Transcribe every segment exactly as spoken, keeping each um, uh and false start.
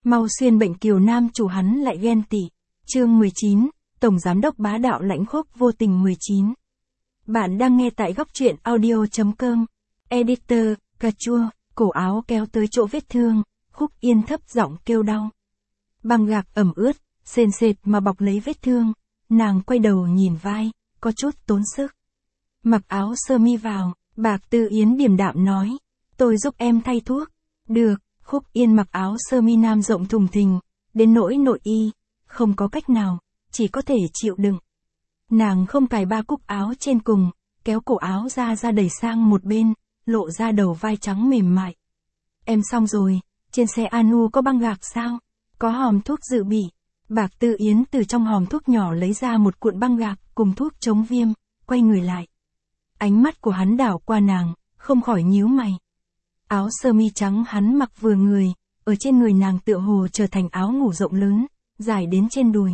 Mau xuyên bệnh kiều nam chủ hắn lại ghen tị. Chương mười chín, Tổng Giám đốc bá đạo lãnh khốc vô tình mười chín. Bạn đang nghe tại góc truyện audio.com. Editor, cà chua, cổ áo kéo tới chỗ vết thương, Khúc Yên thấp giọng kêu đau. Băng gạc ẩm ướt, sền sệt mà bọc lấy vết thương, nàng quay đầu nhìn vai, có chút tốn sức. Mặc áo sơ mi vào, Bạc Tư Yến điềm đạm nói, tôi giúp em thay thuốc. Được, Khúc Yên mặc áo sơ mi nam rộng thùng thình, đến nỗi nội y, không có cách nào, chỉ có thể chịu đựng. Nàng không cài ba cúc áo trên cùng, kéo cổ áo ra ra đẩy sang một bên, lộ ra đầu vai trắng mềm mại. Em xong rồi, trên xe Anu có băng gạc sao? Có hòm thuốc dự bị. Bạc Tư Yến từ trong hòm thuốc nhỏ lấy ra một cuộn băng gạc cùng thuốc chống viêm, quay người lại. Ánh mắt của hắn đảo qua nàng, không khỏi nhíu mày. Áo sơ mi trắng hắn mặc vừa người, ở trên người nàng tựa hồ trở thành áo ngủ rộng lớn, dài đến trên đùi.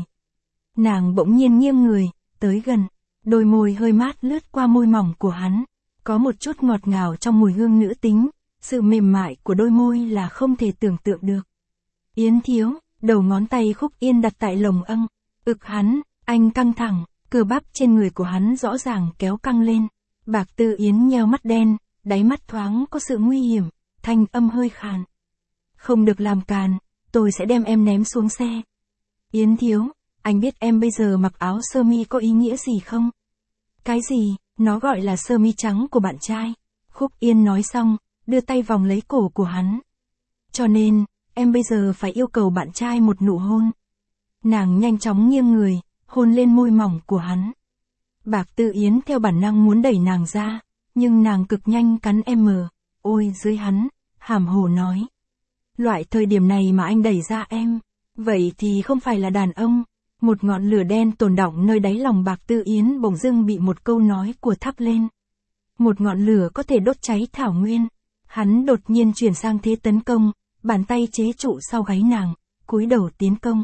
Nàng bỗng nhiên nghiêng người, tới gần, đôi môi hơi mát lướt qua môi mỏng của hắn, có một chút ngọt ngào trong mùi hương nữ tính, sự mềm mại của đôi môi là không thể tưởng tượng được. Yến thiếu, đầu ngón tay Khúc Yên đặt tại lồng âng, ực hắn, anh căng thẳng, cơ bắp trên người của hắn rõ ràng kéo căng lên. Bạc Tư Yến nheo mắt đen, đáy mắt thoáng có sự nguy hiểm, thanh âm hơi khàn. Không được làm càn, tôi sẽ đem em ném xuống xe. Yến thiếu, anh biết em bây giờ mặc áo sơ mi có ý nghĩa gì không? Cái gì? Nó gọi là sơ mi trắng của bạn trai. Khúc Yên nói xong, đưa tay vòng lấy cổ của hắn. Cho nên, em bây giờ phải yêu cầu bạn trai một nụ hôn. Nàng nhanh chóng nghiêng người, hôn lên môi mỏng của hắn. Bạc Tư Yến theo bản năng muốn đẩy nàng ra, nhưng nàng cực nhanh cắn em mờ, ôi dưới hắn, hàm hồ nói. Loại thời điểm này mà anh đẩy ra em, vậy thì không phải là đàn ông. Một ngọn lửa đen tồn đọng nơi đáy lòng Bạc Tư Yến bỗng dưng bị một câu nói của thắp lên. Một ngọn lửa có thể đốt cháy thảo nguyên. Hắn đột nhiên chuyển sang thế tấn công, bàn tay chế trụ sau gáy nàng, cúi đầu tiến công.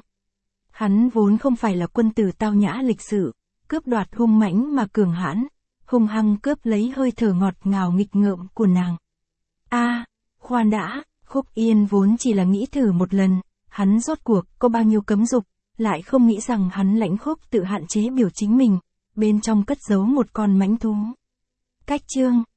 Hắn vốn không phải là quân tử tao nhã lịch sự, cướp đoạt hung mãnh mà cường hãn, hung hăng cướp lấy hơi thở ngọt ngào nghịch ngợm của nàng. A, à, khoan đã, Khúc Yên vốn chỉ là nghĩ thử một lần, hắn rốt cuộc có bao nhiêu cấm dục, lại không nghĩ rằng hắn lãnh khốc tự hạn chế biểu chính mình, bên trong cất giấu một con mãnh thú. Cách chương